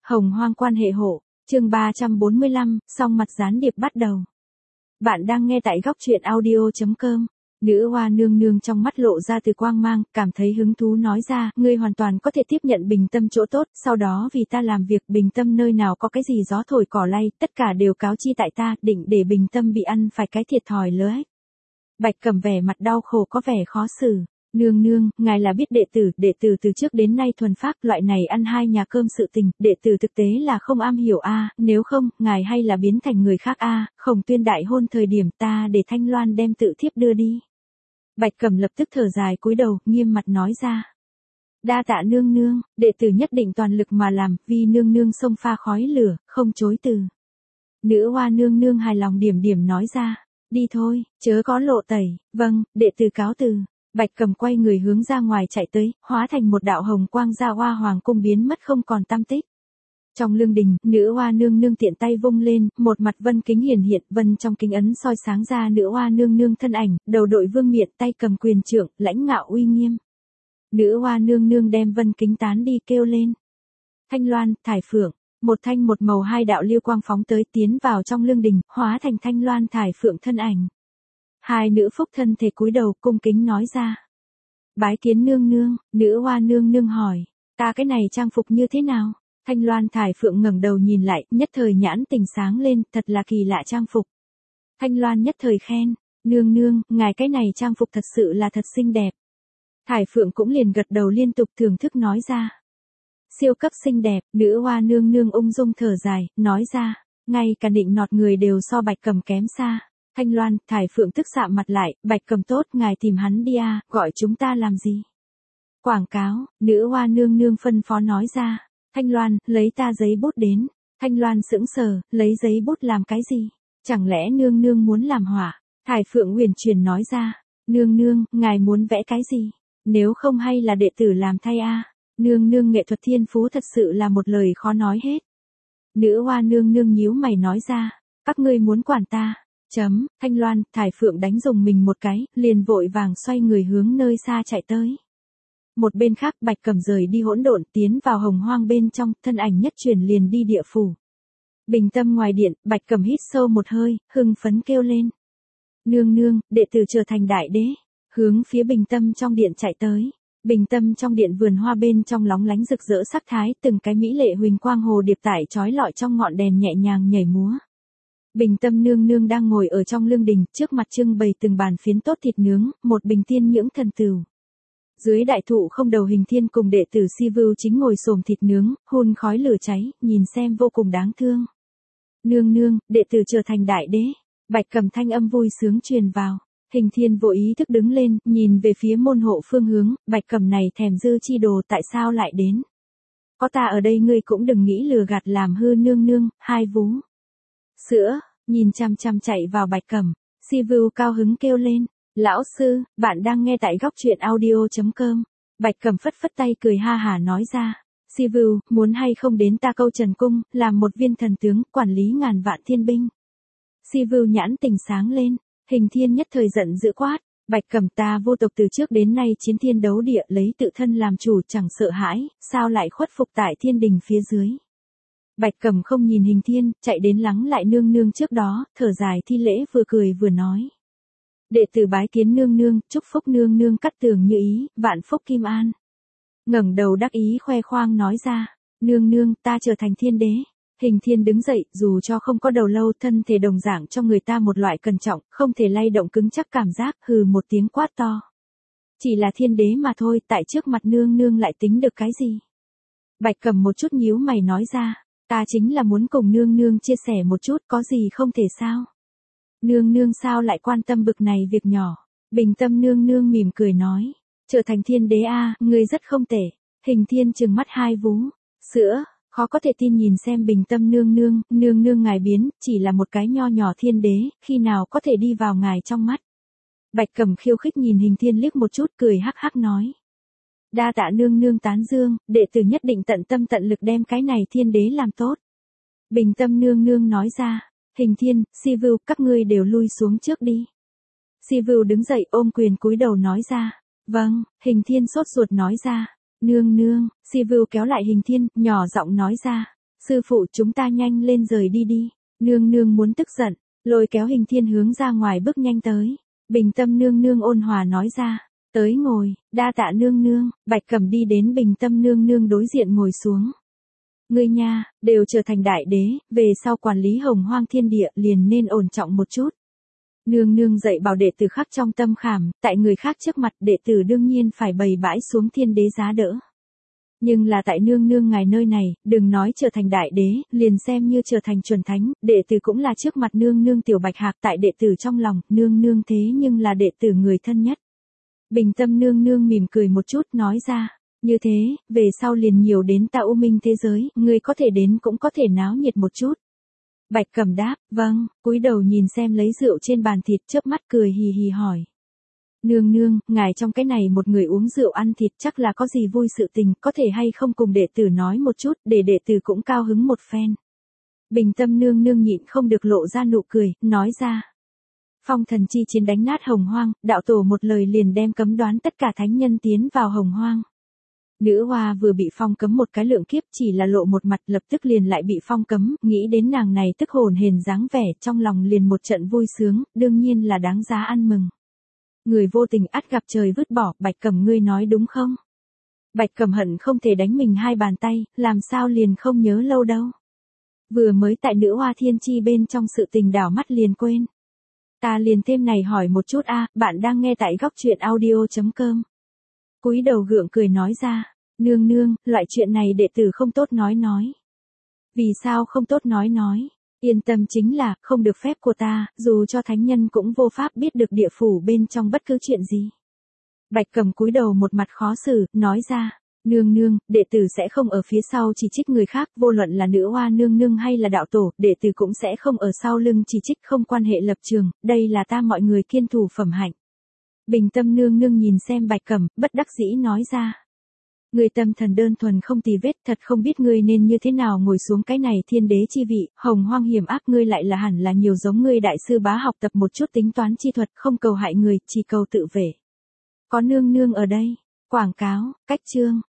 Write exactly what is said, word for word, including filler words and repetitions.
Hồng Hoang quan hệ hộ, chương ba trăm bốn mươi lăm, song mặt gián điệp bắt đầu. Bạn đang nghe tại góc truyện audio.com. Nữ hoa nương nương trong mắt lộ ra từ quang mang, cảm thấy hứng thú nói ra, ngươi hoàn toàn có thể tiếp nhận bình tâm chỗ tốt, sau đó vì ta làm việc bình tâm nơi nào có cái gì gió thổi cỏ lay, tất cả đều cáo chi tại ta, định để bình tâm bị ăn phải cái thiệt thòi lớn. Bạch Cầm vẻ mặt đau khổ có vẻ khó xử. Nương nương, ngài là biết đệ tử, đệ tử từ trước đến nay thuần phác, loại này ăn hai nhà cơm sự tình, đệ tử thực tế là không am hiểu a, nếu không, ngài hay là biến thành người khác a, Khổng Tuyên đại hôn thời điểm ta để Thanh Loan đem tự thiếp đưa đi. Bạch Cầm lập tức thở dài cúi đầu, nghiêm mặt nói ra. Đa tạ nương nương, đệ tử nhất định toàn lực mà làm, vì nương nương xông pha khói lửa, không chối từ. Nữ hoa nương nương hài lòng điểm điểm nói ra, đi thôi, chớ có lộ tẩy, vâng, đệ tử cáo từ. Bạch Cầm quay người hướng ra ngoài chạy tới, hóa thành một đạo hồng quang ra hoa hoàng cung biến mất không còn tăm tích. Trong lương đình, nữ hoa nương nương tiện tay vung lên, một mặt vân kính hiển hiện, vân trong kính ấn soi sáng ra nữ hoa nương nương thân ảnh, đầu đội vương miện, tay cầm quyền trượng, lãnh ngạo uy nghiêm. Nữ hoa nương nương đem vân kính tán đi kêu lên. Thanh Loan, Thải Phượng, một thanh một màu hai đạo lưu quang phóng tới tiến vào trong lương đình, hóa thành Thanh Loan Thải Phượng thân ảnh. Hai nữ phúc thân thể cúi đầu cung kính nói ra. Bái kiến nương nương, nữ hoa nương nương hỏi, ta cái này trang phục như thế nào? Thanh Loan Thải Phượng ngẩng đầu nhìn lại, nhất thời nhãn tình sáng lên, thật là kỳ lạ trang phục. Thanh Loan nhất thời khen, nương nương, ngài cái này trang phục thật sự là thật xinh đẹp. Thải Phượng cũng liền gật đầu liên tục thưởng thức nói ra. Siêu cấp xinh đẹp, nữ hoa nương nương ung dung thở dài, nói ra, ngay cả định nọt người đều so Bạch Cầm kém xa. Thanh Loan, Thải Phượng tức sạm mặt lại, Bạch Cầm tốt, ngài tìm hắn đi à, gọi chúng ta làm gì? Quảng cáo, nữ hoa nương nương phân phó nói ra. Thanh Loan, lấy ta giấy bút đến. Thanh Loan sững sờ, lấy giấy bút làm cái gì? Chẳng lẽ nương nương muốn làm họa? Thải Phượng huyền truyền nói ra. Nương nương, ngài muốn vẽ cái gì? Nếu không hay là đệ tử làm thay a? À? Nương nương nghệ thuật thiên phú thật sự là một lời khó nói hết. Nữ hoa nương nương nhíu mày nói ra. Các ngươi muốn quản ta? Chấm, Thanh Loan, Thải Phượng đánh dùng mình một cái, liền vội vàng xoay người hướng nơi xa chạy tới. Một bên khác Bạch Cầm rời đi hỗn độn tiến vào hồng hoang bên trong, thân ảnh nhất truyền liền đi địa phủ. Bình tâm ngoài điện, Bạch Cầm hít sâu một hơi, hưng phấn kêu lên. Nương nương, đệ tử trở thành đại đế, hướng phía bình tâm trong điện chạy tới. Bình tâm trong điện vườn hoa bên trong lóng lánh rực rỡ sắc thái, từng cái mỹ lệ huỳnh quang hồ điệp tải trói lọi trong ngọn đèn nhẹ nhàng nhảy múa. Bình tâm nương nương đang ngồi ở trong lương đình, trước mặt trưng bày từng bàn phiến tốt thịt nướng, một bình tiên nhưỡng thần tửu. Dưới đại thụ không đầu hình thiên cùng đệ tử Si Vưu chính ngồi xổm thịt nướng, hun khói lửa cháy, nhìn xem vô cùng đáng thương. Nương nương, đệ tử trở thành đại đế. Bạch Cầm thanh âm vui sướng truyền vào. Hình thiên vô ý thức đứng lên, nhìn về phía môn hộ phương hướng, Bạch Cầm này thèm dư chi đồ tại sao lại đến. Có ta ở đây ngươi cũng đừng nghĩ lừa gạt làm hư nương nương, hai vú. Sữa, nhìn chăm chăm chạy vào Bạch Cầm, Si Vưu cao hứng kêu lên, lão sư, bạn đang nghe tại góc truyện audio.com. Bạch Cầm phất phất tay cười ha hả nói ra, Si Vưu, muốn hay không đến ta Câu Trần Cung, làm một viên thần tướng, quản lý ngàn vạn thiên binh. Si Vưu nhãn tình sáng lên, Hình thiên nhất thời giận dữ quát, Bạch Cầm ta vô tộc từ trước đến nay chiến thiên đấu địa lấy tự thân làm chủ chẳng sợ hãi, sao lại khuất phục tại thiên đình phía dưới. Bạch Cầm không nhìn Hình thiên, chạy đến lắng lại nương nương trước đó, thở dài thi lễ vừa cười vừa nói. Đệ tử bái kiến nương nương, chúc phúc nương nương cắt tường như ý, vạn phúc kim an. Ngẩng đầu đắc ý khoe khoang nói ra, nương nương ta trở thành thiên đế. Hình thiên đứng dậy, dù cho không có đầu lâu thân thể đồng dạng cho người ta một loại cẩn trọng, không thể lay động cứng chắc cảm giác, hừ một tiếng quát to. Chỉ là thiên đế mà thôi, tại trước mặt nương nương lại tính được cái gì? Bạch Cầm một chút nhíu mày nói ra. Ta chính là muốn cùng nương nương chia sẻ một chút, có gì không thể sao? Nương nương sao lại quan tâm bực này việc nhỏ? Bình tâm nương nương mỉm cười nói. Trở thành thiên đế a, à, ngươi rất không tệ. Hình thiên trừng mắt hai vú. Sữa, khó có thể tin nhìn xem bình tâm nương nương, nương nương ngài biến, chỉ là một cái nho nhỏ thiên đế, khi nào có thể đi vào ngài trong mắt. Bạch Cầm khiêu khích nhìn Hình thiên liếc một chút cười hắc hắc nói. Đa tạ nương nương tán dương, đệ tử nhất định tận tâm tận lực đem cái này thiên đế làm tốt. Bình tâm nương nương nói ra, Hình thiên, Si Vưu, các ngươi đều lui xuống trước đi. Si Vưu đứng dậy ôm quyền cúi đầu nói ra, vâng, Hình thiên sốt ruột nói ra, nương nương, Si Vưu kéo lại Hình thiên, nhỏ giọng nói ra, Sư phụ chúng ta nhanh lên rời đi đi. Nương nương muốn tức giận, lôi kéo Hình Thiên hướng ra ngoài bước nhanh tới. Bình Tâm nương nương ôn hòa nói ra, tới ngồi, đa tạ nương nương. Bạch Cẩm đi đến Bình Tâm nương nương đối diện ngồi xuống. Ngươi nha, đều trở thành đại đế, về sau quản lý hồng hoang thiên địa liền nên ổn trọng một chút. Nương nương dạy bảo đệ tử khắc trong tâm khảm, tại người khác trước mặt đệ tử đương nhiên phải bày bãi xuống thiên đế giá đỡ. Nhưng là tại nương nương ngài nơi này, đừng nói trở thành đại đế, liền xem như trở thành chuẩn thánh, đệ tử cũng là trước mặt nương nương tiểu bạch hạc tại đệ tử trong lòng, nương nương thế nhưng là đệ tử người thân nhất. Bình Tâm nương nương mỉm cười một chút nói ra, như thế, về sau liền nhiều đến ta U Minh thế giới, ngươi có thể đến cũng có thể náo nhiệt một chút. Bạch Cẩm đáp, vâng, cúi đầu nhìn xem lấy rượu trên bàn thịt chớp mắt cười hì hì hỏi. Nương nương, ngài trong cái này một người uống rượu ăn thịt chắc là có gì vui sự tình, có thể hay không cùng đệ tử nói một chút, để đệ tử cũng cao hứng một phen. Bình Tâm nương nương nhịn không được lộ ra nụ cười, nói ra. Phong thần chi chiến đánh nát hồng hoang, đạo tổ một lời liền đem cấm đoán tất cả thánh nhân tiến vào hồng hoang. Nữ hoa vừa bị phong cấm một cái lượng kiếp chỉ là lộ một mặt lập tức liền lại bị phong cấm, nghĩ đến nàng này tức hồn hển dáng vẻ trong lòng liền một trận vui sướng, đương nhiên là đáng giá ăn mừng. Người vô tình ắt gặp trời vứt bỏ, Bạch Cẩm ngươi nói đúng không? Bạch Cẩm hận không thể đánh mình hai bàn tay, làm sao liền không nhớ lâu đâu. Vừa mới tại nữ hoa thiên chi bên trong sự tình đảo mắt liền quên. Ta liền thêm này hỏi một chút a, bạn đang nghe tại góc truyện audio chấm com. Cúi đầu gượng cười nói ra, nương nương, loại chuyện này đệ tử không tốt nói nói. Vì sao không tốt nói nói? Yên tâm chính là, không được phép của ta, dù cho thánh nhân cũng vô pháp biết được địa phủ bên trong bất cứ chuyện gì. Bạch Cẩm cúi đầu một mặt khó xử, nói ra, nương nương, đệ tử sẽ không ở phía sau chỉ trích người khác, vô luận là nữ hoa nương nương hay là đạo tổ, đệ tử cũng sẽ không ở sau lưng chỉ trích không quan hệ lập trường, đây là ta mọi người kiên thủ phẩm hạnh. Bình Tâm nương nương nhìn xem Bạch Cẩm, bất đắc dĩ nói ra. Người tâm thần đơn thuần không tì vết, thật không biết ngươi nên như thế nào ngồi xuống cái này thiên đế chi vị, hồng hoang hiểm ác ngươi lại là hẳn là nhiều giống ngươi đại sư bá học tập một chút tính toán chi thuật, không cầu hại người, chỉ cầu tự vệ. Có nương nương ở đây. Quảng cáo, cách chương,